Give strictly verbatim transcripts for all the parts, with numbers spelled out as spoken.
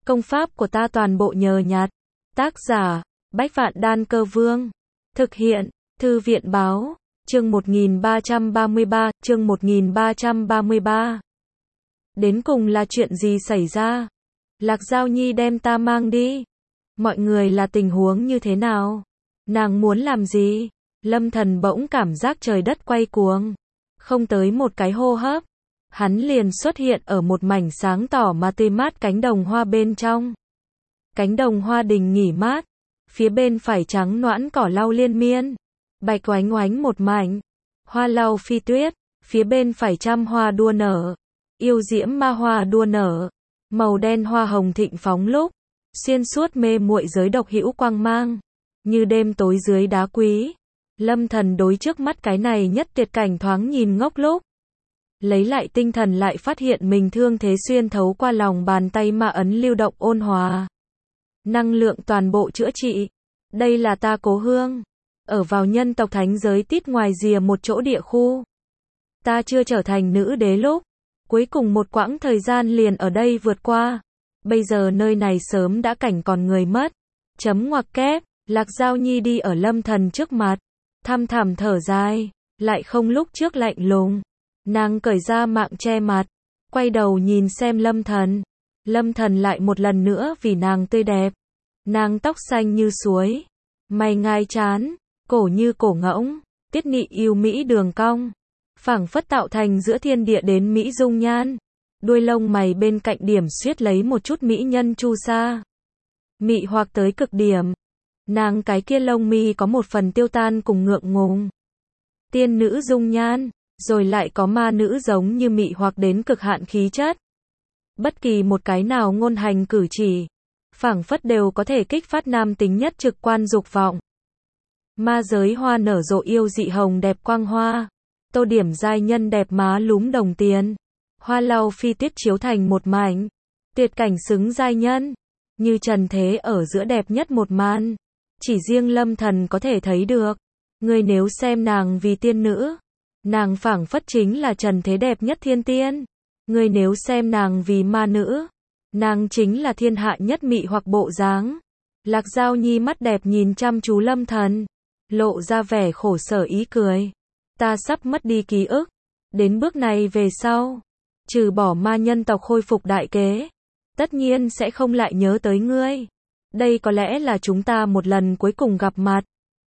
Công pháp của ta toàn bộ nhờ nhặt. Tác giả, Bách Vạn Đan Cơ Vương. Thực hiện, Thư viện Báo. Chương một nghìn ba trăm ba mươi ba, chương một nghìn ba trăm ba mươi ba. Đến cùng là chuyện gì xảy ra? Lạc Giao Nhi đem ta mang đi. Mọi người là tình huống như thế nào? Nàng muốn làm gì? Lâm Thần bỗng cảm giác trời đất quay cuồng. Không tới một cái hô hấp, hắn liền xuất hiện ở một mảnh sáng tỏ mà tươi mát cánh đồng hoa bên trong. Cánh đồng hoa đình nghỉ mát, phía bên phải trắng noãn cỏ lau liên miên, bạch oánh oánh một mảnh, hoa lau phi tuyết, phía bên phải trăm hoa đua nở, yêu diễm ma hoa đua nở, màu đen hoa hồng thịnh phóng lúc, xuyên suốt mê muội giới độc hữu quang mang, như đêm tối dưới đá quý. Lâm Thần đối trước mắt cái này nhất tuyệt cảnh thoáng nhìn ngốc lúc. Lấy lại tinh thần lại phát hiện mình thương thế xuyên thấu qua lòng bàn tay ma ấn lưu động ôn hòa. Năng lượng toàn bộ chữa trị. Đây là ta cố hương. Ở vào nhân tộc thánh giới tít ngoài rìa một chỗ địa khu. Ta chưa trở thành nữ đế lúc. Cuối cùng một quãng thời gian liền ở đây vượt qua. Bây giờ nơi này sớm đã cảnh còn người mất. Chấm ngoặc kép, Lạc Giao Nhi đi ở Lâm Thần trước mặt. Thăm thẳm thở dài, lại không lúc trước lạnh lùng. Nàng cởi ra mạng che mặt, quay đầu nhìn xem Lâm Thần. Lâm Thần lại một lần nữa vì nàng tươi đẹp. Nàng tóc xanh như suối, mày ngai trán, cổ như cổ ngỗng, tiết nị yêu mỹ đường cong, phảng phất tạo thành giữa thiên địa đến mỹ dung nhan. Đuôi lông mày bên cạnh điểm xuyết lấy một chút mỹ nhân chu sa, mị hoặc tới cực điểm. Nàng cái kia lông mi có một phần tiêu tan cùng ngượng ngùng. Tiên nữ dung nhan, rồi lại có ma nữ giống như mị hoặc đến cực hạn khí chất. Bất kỳ một cái nào ngôn hành cử chỉ, phảng phất đều có thể kích phát nam tính nhất trực quan dục vọng. Ma giới hoa nở rộ yêu dị hồng đẹp quang hoa, tô điểm giai nhân đẹp má lúm đồng tiền. Hoa lau phi tuyết chiếu thành một mảnh, tuyệt cảnh xứng giai nhân, như trần thế ở giữa đẹp nhất một màn. Chỉ riêng Lâm Thần có thể thấy được. Người nếu xem nàng vì tiên nữ, nàng phảng phất chính là trần thế đẹp nhất thiên tiên. Người nếu xem nàng vì ma nữ, nàng chính là thiên hạ nhất mị hoặc bộ dáng. Lạc Giao Nhi mắt đẹp nhìn chăm chú Lâm Thần, lộ ra vẻ khổ sở ý cười. Ta sắp mất đi ký ức. Đến bước này về sau, trừ bỏ ma nhân tộc khôi phục đại kế, tất nhiên sẽ không lại nhớ tới ngươi. Đây có lẽ là chúng ta một lần cuối cùng gặp mặt.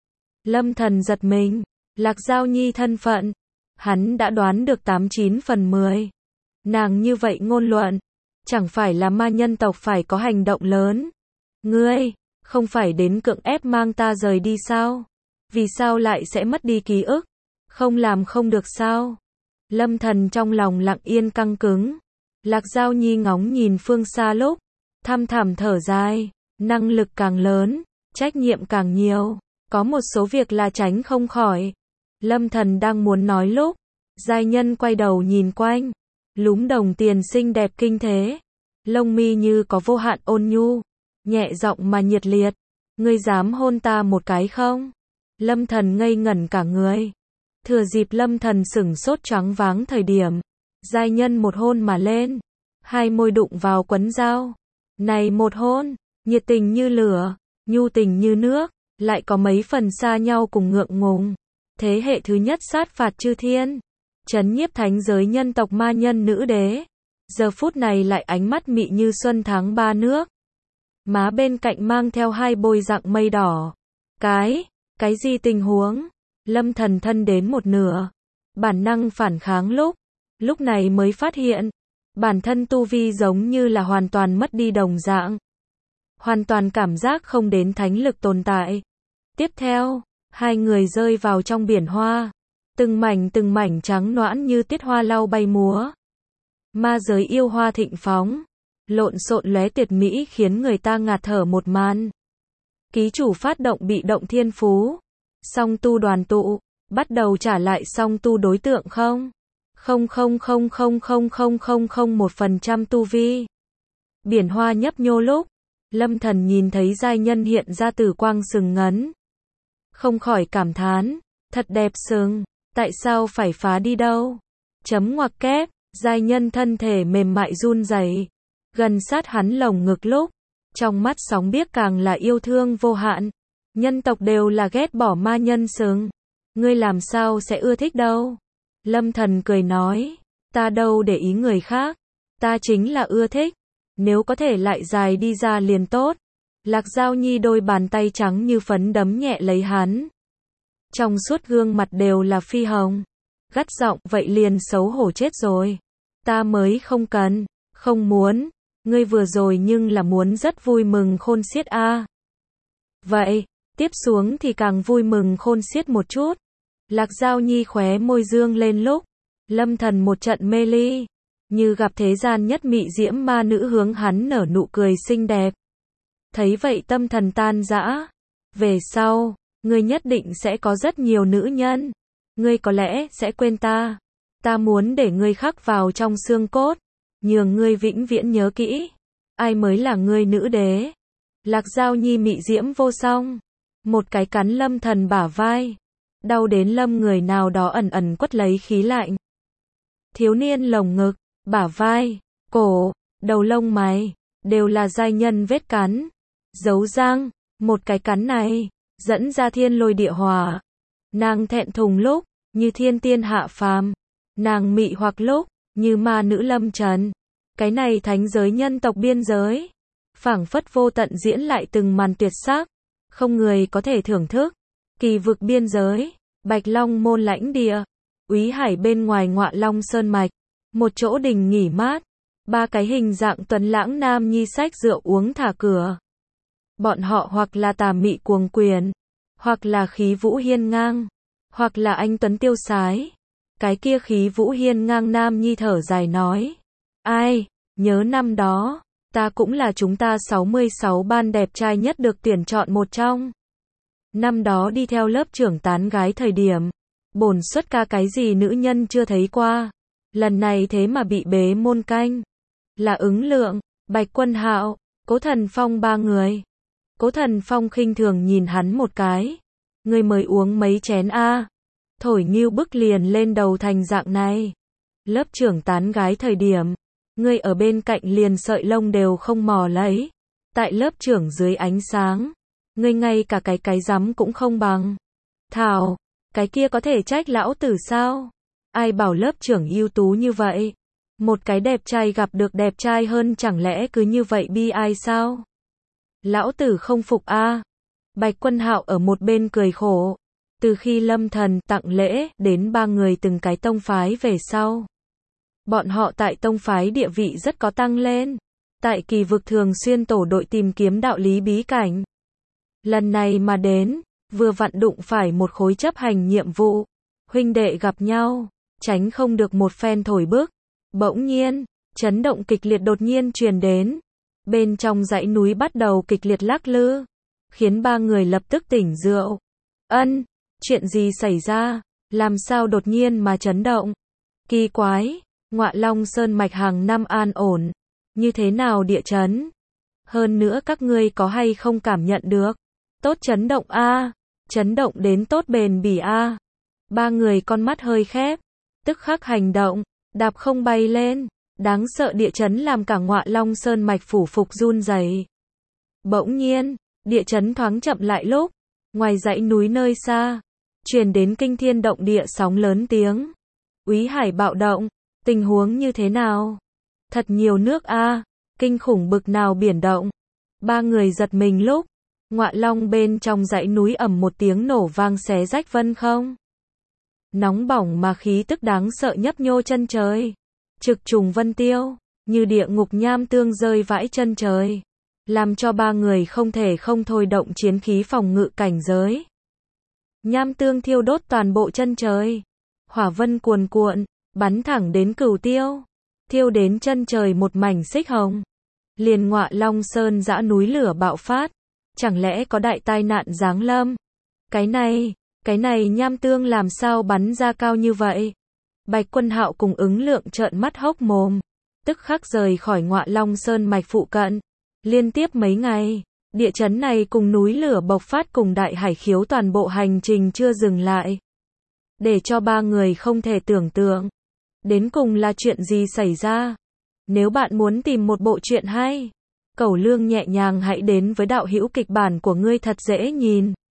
Lâm Thần giật mình. Lạc Giao Nhi thân phận, hắn đã đoán được tám chín phần mười. Nàng như vậy ngôn luận, chẳng phải là ma nhân tộc phải có hành động lớn. Ngươi, không phải đến cưỡng ép mang ta rời đi sao? Vì sao lại sẽ mất đi ký ức? Không làm không được sao? Lâm Thần trong lòng lặng yên căng cứng. Lạc Giao Nhi ngóng nhìn phương xa lúc, thăm thẳm thở dài. Năng lực càng lớn, trách nhiệm càng nhiều, có một số việc là tránh không khỏi. Lâm Thần đang muốn nói lúc, giai nhân quay đầu nhìn quanh, lúm đồng tiền xinh đẹp kinh thế, lông mi như có vô hạn ôn nhu, nhẹ giọng mà nhiệt liệt. Ngươi dám hôn ta một cái không? Lâm Thần ngây ngẩn cả người. Thừa dịp Lâm Thần sửng sốt choáng váng thời điểm, giai nhân một hôn mà lên, hai môi đụng vào quấn dao. Này một hôn, nhiệt tình như lửa, nhu tình như nước, lại có mấy phần xa nhau cùng ngượng ngùng. Thế hệ thứ nhất sát phạt chư thiên, trấn nhiếp thánh giới nhân tộc ma nhân nữ đế. Giờ phút này lại ánh mắt mị như xuân tháng ba nước. Má bên cạnh mang theo hai bôi dạng mây đỏ. Cái, cái gì tình huống? Lâm Thần thân đến một nửa, bản năng phản kháng lúc, lúc này mới phát hiện, bản thân tu vi giống như là hoàn toàn mất đi đồng dạng. Hoàn toàn cảm giác không đến thánh lực tồn tại. Tiếp theo, hai người rơi vào trong biển hoa. Từng mảnh từng mảnh trắng noãn như tiết hoa lau bay múa. Ma giới yêu hoa thịnh phóng. Lộn xộn lóe tuyệt mỹ khiến người ta ngạt thở một màn. Ký chủ phát động bị động thiên phú. Song tu đoàn tụ. Bắt đầu trả lại song tu đối tượng không? Không không không không không không không không một phần trăm tu vi. Biển hoa nhấp nhô lúc. Lâm Thần nhìn thấy giai nhân hiện ra tử quang sừng ngấn. Không khỏi cảm thán, thật đẹp sừng, tại sao phải phá đi đâu? Chấm ngoặc kép, giai nhân thân thể mềm mại run rẩy, gần sát hắn lồng ngực lúc, trong mắt sóng biếc càng là yêu thương vô hạn. Nhân tộc đều là ghét bỏ ma nhân sừng. Ngươi làm sao sẽ ưa thích đâu? Lâm Thần cười nói, ta đâu để ý người khác. Ta chính là ưa thích. Nếu có thể lại dài đi ra liền tốt. Lạc Giao Nhi đôi bàn tay trắng như phấn đấm nhẹ lấy hắn. Trong suốt gương mặt đều là phi hồng. Gắt giọng, vậy liền xấu hổ chết rồi. Ta mới không cần, không muốn. Ngươi vừa rồi nhưng là muốn rất vui mừng khôn xiết a. À. Vậy, tiếp xuống thì càng vui mừng khôn xiết một chút. Lạc Giao Nhi khóe môi dương lên lúc, Lâm Thần một trận mê ly, như gặp thế gian nhất mị diễm ma nữ hướng hắn nở nụ cười xinh đẹp. Thấy vậy tâm thần tan rã. Về sau, ngươi nhất định sẽ có rất nhiều nữ nhân. Ngươi có lẽ sẽ quên ta. Ta muốn để ngươi khắc vào trong xương cốt, nhường ngươi vĩnh viễn nhớ kỹ. Ai mới là ngươi nữ đế? Lạc Giao Nhi mị diễm vô song, một cái cắn Lâm Thần bả vai, đau đến Lâm người nào đó ẩn ẩn quất lấy khí lạnh. Thiếu niên lồng ngực, bả vai, cổ, đầu lông mày, đều là giai nhân vết cắn. Dấu răng, một cái cắn này, dẫn ra thiên lôi địa hỏa. Nàng thẹn thùng lúc, như thiên tiên hạ phàm. Nàng mị hoặc lúc, như ma nữ lâm trần. Cái này thánh giới nhân tộc biên giới. Phảng phất vô tận diễn lại từng màn tuyệt sắc. Không người có thể thưởng thức. Kỳ vực biên giới, Bạch Long môn lãnh địa. Úy Hải bên ngoài Ngọa Long Sơn Mạch. Một chỗ đình nghỉ mát. Ba cái hình dạng tuấn lãng nam nhi sách rượu uống thả cửa. Bọn họ hoặc là tà mị cuồng quyền, hoặc là khí vũ hiên ngang, hoặc là anh tuấn tiêu sái. Cái kia khí vũ hiên ngang nam nhi thở dài nói, ai, nhớ năm đó, ta cũng là chúng ta sáu mươi sáu ban đẹp trai nhất được tuyển chọn một trong. Năm đó đi theo lớp trưởng tán gái thời điểm, bổn xuất ca cái gì nữ nhân chưa thấy qua. Lần này thế mà bị bế môn canh. Là Ứng Lượng, Bạch Quân Hạo, Cố Thần Phong ba người. Cố Thần Phong khinh thường nhìn hắn một cái. Ngươi mới uống mấy chén a? À? Thổi nghiêu bức liền lên đầu thành dạng này. Lớp trưởng tán gái thời điểm, ngươi ở bên cạnh liền sợi lông đều không mò lấy. Tại lớp trưởng dưới ánh sáng, ngươi ngay cả cái cái rắm cũng không bằng. Thảo, cái kia có thể trách lão tử sao? Ai bảo lớp trưởng ưu tú như vậy? Một cái đẹp trai gặp được đẹp trai hơn chẳng lẽ cứ như vậy bi ai sao? Lão tử không phục a. À. Bạch Quân Hạo ở một bên cười khổ. Từ khi Lâm Thần tặng lễ đến ba người từng cái tông phái về sau, bọn họ tại tông phái địa vị rất có tăng lên. Tại kỳ vực thường xuyên tổ đội tìm kiếm đạo lý bí cảnh. Lần này mà đến, vừa vặn đụng phải một khối chấp hành nhiệm vụ. Huynh đệ gặp nhau, tránh không được một phen thổi bức. Bỗng nhiên, chấn động kịch liệt đột nhiên truyền đến. Bên trong dãy núi bắt đầu kịch liệt lắc lư, khiến ba người lập tức tỉnh rượu. Ân, chuyện gì xảy ra? Làm sao đột nhiên mà chấn động? Kỳ quái, Ngọa Long Sơn Mạch hàng năm an ổn. Như thế nào địa chấn? Hơn nữa các ngươi có hay không cảm nhận được? Tốt chấn động a, à, chấn động đến tốt bền bỉ a. À. Ba người con mắt hơi khép, tức khắc hành động, đạp không bay lên. Đáng sợ địa chấn làm cả Ngọa Long Sơn Mạch phủ phục run rẩy. Bỗng nhiên, địa chấn thoáng chậm lại lúc, ngoài dãy núi nơi xa, truyền đến kinh thiên động địa sóng lớn tiếng. Úy Hải bạo động, tình huống như thế nào? Thật nhiều nước a, à, kinh khủng bực nào biển động. Ba người giật mình lúc, Ngọa Long bên trong dãy núi ầm một tiếng nổ vang xé rách vân không. Nóng bỏng mà khí tức đáng sợ nhấp nhô chân trời. Trực trùng vân tiêu, như địa ngục nham tương rơi vãi chân trời, làm cho ba người không thể không thôi động chiến khí phòng ngự cảnh giới. Nham tương thiêu đốt toàn bộ chân trời, hỏa vân cuồn cuộn, bắn thẳng đến Cửu Tiêu, thiêu đến chân trời một mảnh xích hồng. Liền Ngọa Long Sơn dã núi lửa bạo phát, chẳng lẽ có đại tai nạn giáng lâm? Cái này, cái này nham tương làm sao bắn ra cao như vậy? Bạch Quân Hạo cùng Ứng Lượng trợn mắt hốc mồm, tức khắc rời khỏi Ngọa Long Sơn Mạch phụ cận. Liên tiếp mấy ngày, địa chấn này cùng núi lửa bộc phát cùng đại hải khiếu toàn bộ hành trình chưa dừng lại. Để cho ba người không thể tưởng tượng. Đến cùng là chuyện gì xảy ra? Nếu bạn muốn tìm một bộ truyện hay, cẩu lương nhẹ nhàng hãy đến với đạo hữu kịch bản của ngươi thật dễ nhìn.